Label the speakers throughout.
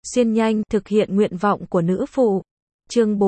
Speaker 1: xuyên nhanh, thực hiện nguyện vọng của nữ phụ. Chương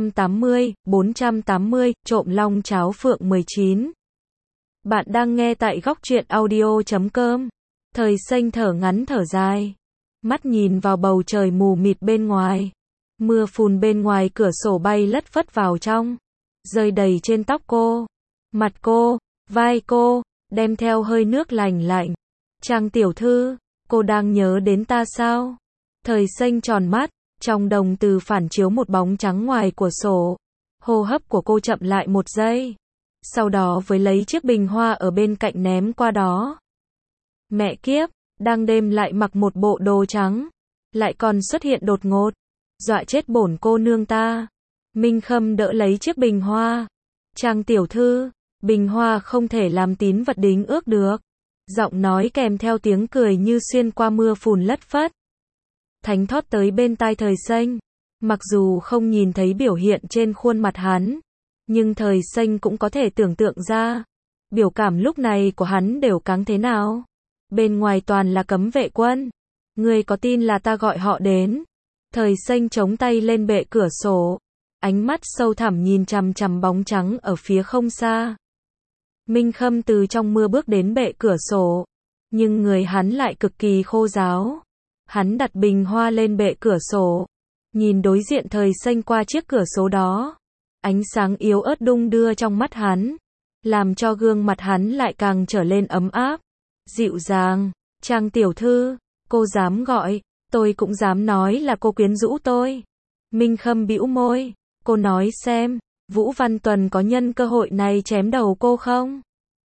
Speaker 1: 480, trộm long cháo phượng 19. Bạn đang nghe tại góc truyện audio.com. Thời xanh thở ngắn thở dài. Mắt nhìn vào bầu trời mù mịt bên ngoài. Mưa phùn bên ngoài cửa sổ bay lất phất vào trong. Rơi đầy trên tóc cô, mặt cô, vai cô, đem theo hơi nước lành lạnh. Trang tiểu thư, cô đang nhớ đến ta sao? Thời xanh tròn mắt, trong đồng từ phản chiếu một bóng trắng ngoài của sổ. Hô hấp của cô chậm lại một giây. Sau đó với lấy chiếc bình hoa ở bên cạnh ném qua đó. Mẹ kiếp, đang đêm lại mặc một bộ đồ trắng. Lại còn xuất hiện đột ngột. Dọa chết bổn cô nương ta. Minh Khâm đỡ lấy chiếc bình hoa. Trang tiểu thư, bình hoa không thể làm tín vật đính ước được. Giọng nói kèm theo tiếng cười như xuyên qua mưa phùn lất phất. Thánh thót tới bên tai thời xanh. Mặc dù không nhìn thấy biểu hiện trên khuôn mặt hắn, nhưng thời xanh cũng có thể tưởng tượng ra. Biểu cảm lúc này của hắn đều căng thế nào. Bên ngoài toàn là cấm vệ quân. Ngươi có tin là ta gọi họ đến? Thời xanh chống tay lên bệ cửa sổ. Ánh mắt sâu thẳm nhìn chằm chằm bóng trắng ở phía không xa. Minh Khâm từ trong mưa bước đến bệ cửa sổ. Nhưng người hắn lại cực kỳ khô ráo. Hắn đặt bình hoa lên bệ cửa sổ. Nhìn đối diện thời xanh qua chiếc cửa sổ đó. Ánh sáng yếu ớt đung đưa trong mắt hắn. Làm cho gương mặt hắn lại càng trở lên ấm áp. Dịu dàng. Trang tiểu thư, cô dám gọi. Tôi cũng dám nói là cô quyến rũ tôi. Minh Khâm bĩu môi. Cô nói xem, Vũ Văn Tuần có nhân cơ hội này chém đầu cô không?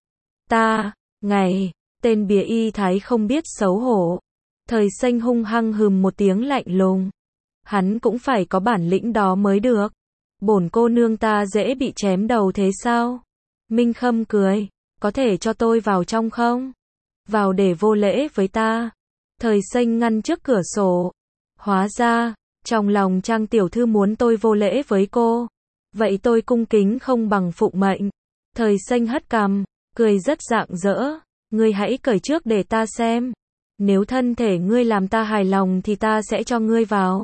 Speaker 1: Tên bìa y thái không biết xấu hổ. Thời xanh hung hăng hừm một tiếng lạnh lùng. Hắn cũng phải có bản lĩnh đó mới được. Bổn cô nương ta dễ bị chém đầu thế sao? Minh Khâm cười. Có thể cho tôi vào trong không? Vào để vô lễ với ta. Thời xanh ngăn trước cửa sổ. Hóa ra, trong lòng Trang tiểu thư muốn tôi vô lễ với cô. Vậy tôi cung kính không bằng phụng mệnh. Thời xanh hất cằm, cười rất rạng rỡ. Ngươi hãy cởi trước để ta xem. Nếu thân thể ngươi làm ta hài lòng thì ta sẽ cho ngươi vào.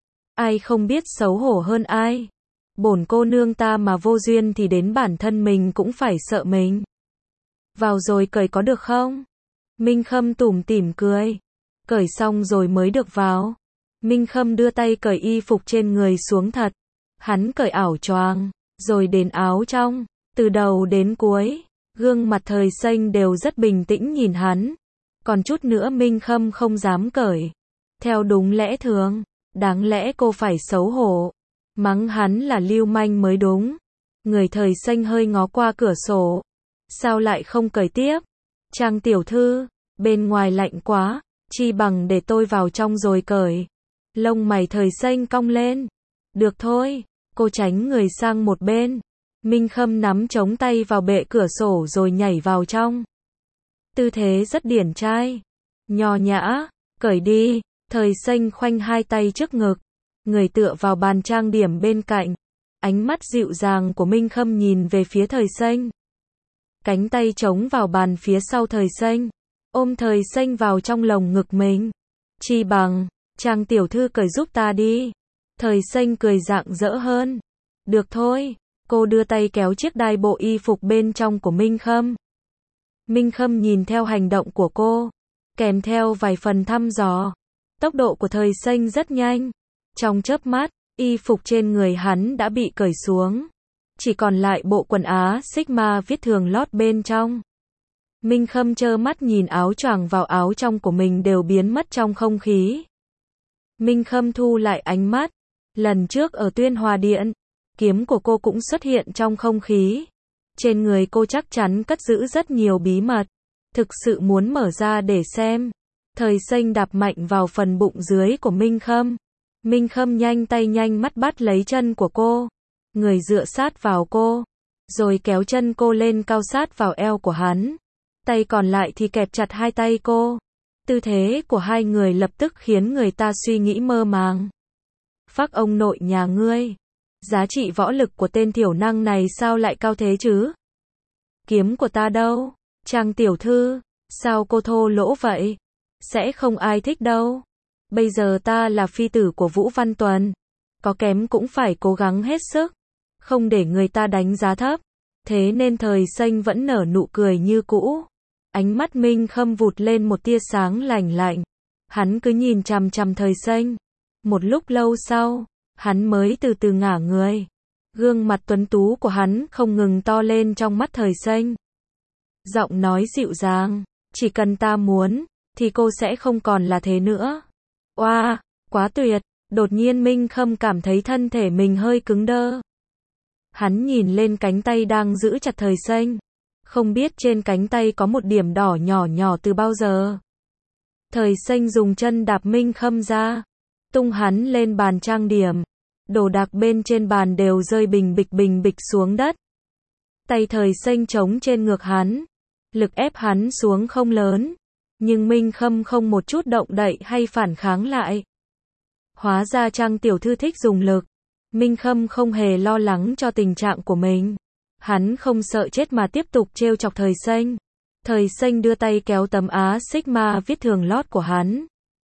Speaker 1: Ai không biết xấu hổ hơn ai. Bổn cô nương ta mà vô duyên thì đến bản thân mình cũng phải sợ mình. Vào rồi cởi có được không? Minh Khâm tủm tỉm cười. Cởi xong rồi mới được vào. Minh Khâm đưa tay cởi y phục trên người xuống thật. Hắn cởi áo choàng, rồi đến áo trong. Từ đầu đến cuối, gương mặt thời xanh đều rất bình tĩnh nhìn hắn. Còn chút nữa Minh Khâm không dám cởi. Theo đúng lẽ thường, đáng lẽ cô phải xấu hổ. Mắng hắn là lưu manh mới đúng. Người thời xanh hơi ngó qua cửa sổ. Sao lại không cởi tiếp? Trang tiểu thư, bên ngoài lạnh quá, chi bằng để tôi vào trong rồi cởi. Lông mày thời xanh cong lên. Được thôi, cô tránh người sang một bên. Minh Khâm nắm chống tay vào bệ cửa sổ rồi nhảy vào trong. Tư thế rất điển trai. Nho nhã, cởi đi. Thời xanh khoanh hai tay trước ngực. Người tựa vào bàn trang điểm bên cạnh. Ánh mắt dịu dàng của Minh Khâm nhìn về phía thời xanh. Cánh tay chống vào bàn phía sau thời xanh. Ôm thời xanh vào trong lồng ngực mình. Chi bằng, Trang tiểu thư cởi giúp ta đi. Thời xanh cười rạng rỡ hơn. Được thôi. Cô đưa tay kéo chiếc đai bộ y phục bên trong của Minh Khâm. Minh Khâm nhìn theo hành động của cô. Kèm theo vài phần thăm dò. Tốc độ của thời xanh rất nhanh. Trong chớp mắt, y phục trên người hắn đã bị cởi xuống. Chỉ còn lại bộ quần áo Sigma viết thường lót bên trong. Minh Khâm trơ mắt nhìn áo choàng vào áo trong của mình đều biến mất trong không khí. Minh Khâm thu lại ánh mắt. Lần trước ở Tuyên Hòa Điện, kiếm của cô cũng xuất hiện trong không khí. Trên người cô chắc chắn cất giữ rất nhiều bí mật. Thực sự muốn mở ra để xem. Thời xanh đạp mạnh vào phần bụng dưới của Minh Khâm. Minh Khâm nhanh tay nhanh mắt bắt lấy chân của cô. Người dựa sát vào cô. Rồi kéo chân cô lên cao sát vào eo của hắn. Tay còn lại thì kẹp chặt hai tay cô. Tư thế của hai người lập tức khiến người ta suy nghĩ mơ màng. Phác ông nội nhà ngươi. Giá trị võ lực của tên thiểu năng này sao lại cao thế chứ? Kiếm của ta đâu? Trang tiểu thư, sao cô thô lỗ vậy? Sẽ không ai thích đâu. Bây giờ ta là phi tử của Vũ Văn Tuần. Có kém cũng phải cố gắng hết sức. Không để người ta đánh giá thấp. Thế nên Thời Xanh vẫn nở nụ cười như cũ. Ánh mắt Minh Khâm vụt lên một tia sáng lạnh lạnh. Hắn cứ nhìn chằm chằm Thời Xanh. Một lúc lâu sau, hắn mới từ từ ngả người. Gương mặt tuấn tú của hắn không ngừng to lên trong mắt Thời Xanh. Giọng nói dịu dàng, chỉ cần ta muốn, thì cô sẽ không còn là thế nữa. Oa, quá tuyệt, đột nhiên Minh Khâm cảm thấy thân thể mình hơi cứng đơ. Hắn nhìn lên cánh tay đang giữ chặt Thời Xanh. Không biết trên cánh tay có một điểm đỏ nhỏ nhỏ từ bao giờ. Thời Xanh dùng chân đạp Minh Khâm ra, tung hắn lên bàn trang điểm. Đồ đạc bên trên bàn đều rơi bình bịch xuống đất. Tay Thời Xanh chống trên ngực hắn. Lực ép hắn xuống không lớn. Nhưng Minh Khâm không một chút động đậy hay phản kháng lại. Hóa ra Trang tiểu thư thích dùng lực. Minh Khâm không hề lo lắng cho tình trạng của mình. Hắn không sợ chết mà tiếp tục trêu chọc Thời Xanh. Thời Xanh đưa tay kéo tấm Á Sigma viết thường lót của hắn.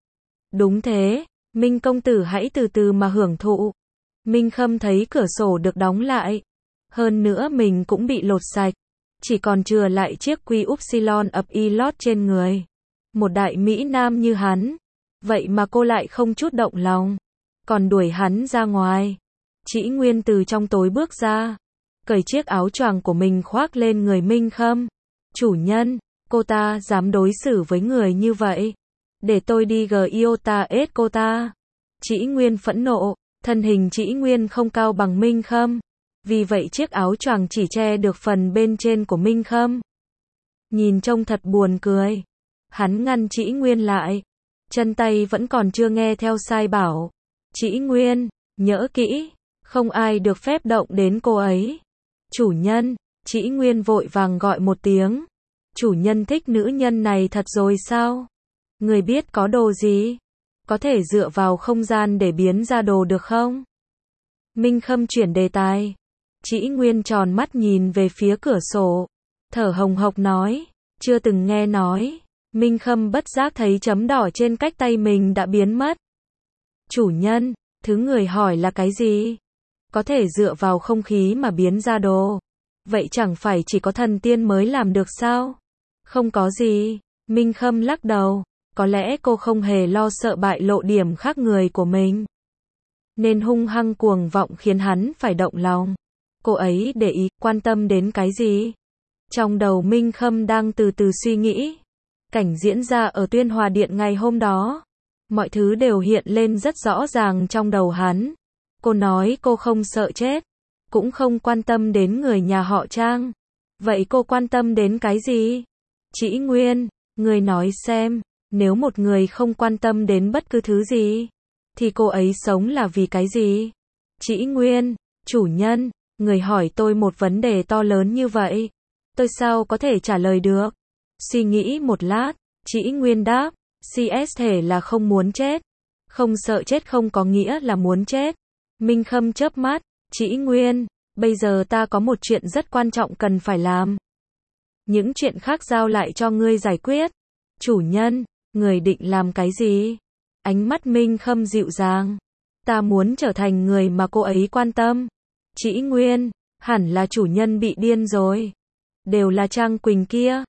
Speaker 1: Đúng thế, Minh công tử hãy từ từ mà hưởng thụ. Minh Khâm thấy cửa sổ được đóng lại. Hơn nữa mình cũng bị lột sạch. Chỉ còn chừa lại chiếc quy upsilon ập y lót trên người. Một đại mỹ nam như hắn. Vậy mà cô lại không chút động lòng. Còn đuổi hắn ra ngoài. Chỉ Nguyên từ trong tối bước ra. Cởi chiếc áo choàng của mình khoác lên người Minh Khâm. Chủ nhân, cô ta dám đối xử với người như vậy. Để tôi đi Giota ết cô ta. Chỉ Nguyên phẫn nộ. Thân hình Chỉ Nguyên không cao bằng Minh Khâm. Vì vậy chiếc áo choàng chỉ che được phần bên trên của Minh Khâm. Nhìn trông thật buồn cười. Hắn ngăn Chỉ Nguyên lại. Chân tay vẫn còn chưa nghe theo sai bảo. Chỉ Nguyên, nhớ kỹ. Không ai được phép động đến cô ấy. Chủ nhân, Chỉ Nguyên vội vàng gọi một tiếng. Chủ nhân thích nữ nhân này thật rồi sao? Người biết có đồ gì? Có thể dựa vào không gian để biến ra đồ được không? Minh Khâm chuyển đề tài. Chỉ Nguyên tròn mắt nhìn về phía cửa sổ. Thở hồng hộc nói. Chưa từng nghe nói. Minh Khâm bất giác thấy chấm đỏ trên cách tay mình đã biến mất. Chủ nhân, thứ người hỏi là cái gì? Có thể dựa vào không khí mà biến ra đồ. Vậy chẳng phải chỉ có thần tiên mới làm được sao? Không có gì. Minh Khâm lắc đầu. Có lẽ cô không hề lo sợ bại lộ điểm khác người của mình. Nên hung hăng cuồng vọng khiến hắn phải động lòng. Cô ấy để ý, quan tâm đến cái gì? Trong đầu Minh Khâm đang từ từ suy nghĩ. Cảnh diễn ra ở Tuyên Hòa Điện ngày hôm đó. Mọi thứ đều hiện lên rất rõ ràng trong đầu hắn. Cô nói cô không sợ chết. Cũng không quan tâm đến người nhà họ Trang. Vậy cô quan tâm đến cái gì? Chỉ Nguyên, người nói xem. Nếu một người không quan tâm đến bất cứ thứ gì, thì cô ấy sống là vì cái gì? Chỉ Nguyên, chủ nhân, người hỏi tôi một vấn đề to lớn như vậy. Tôi sao có thể trả lời được? Suy nghĩ một lát, Chỉ Nguyên đáp, CS thể là không muốn chết. Không sợ chết không có nghĩa là muốn chết. Minh Khâm chớp mắt, Chỉ Nguyên, bây giờ ta có một chuyện rất quan trọng cần phải làm. Những chuyện khác giao lại cho ngươi giải quyết. Chủ nhân, người định làm cái gì? Ánh mắt Minh Khâm dịu dàng. Ta muốn trở thành người mà cô ấy quan tâm. Chỉ Nguyên, hẳn là chủ nhân bị điên rồi. Đều là Trang Quỳnh kia.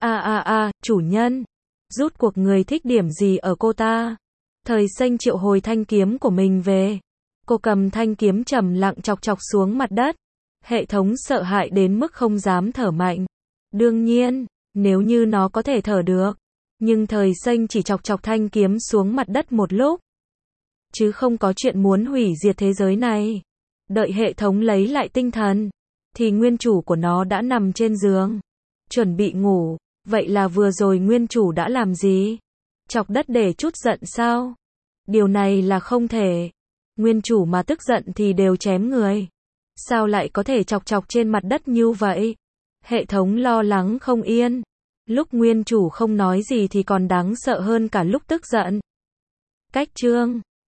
Speaker 1: Chủ nhân. Rút cuộc người thích điểm gì ở cô ta? Thời Xanh triệu hồi thanh kiếm của mình về. Cô cầm thanh kiếm trầm lặng chọc chọc xuống mặt đất. Hệ thống sợ hãi đến mức không dám thở mạnh. Đương nhiên, nếu như nó có thể thở được. Nhưng Thời Xanh chỉ chọc chọc thanh kiếm xuống mặt đất một lúc. Chứ không có chuyện muốn hủy diệt thế giới này. Đợi hệ thống lấy lại tinh thần. Thì nguyên chủ của nó đã nằm trên giường. Chuẩn bị ngủ. Vậy là vừa rồi nguyên chủ đã làm gì? Chọc đất để trút giận sao? Điều này là không thể. Nguyên chủ mà tức giận thì đều chém người. Sao lại có thể chọc chọc trên mặt đất như vậy? Hệ thống lo lắng không yên. Lúc nguyên chủ không nói gì thì còn đáng sợ hơn cả lúc tức giận. Cách chương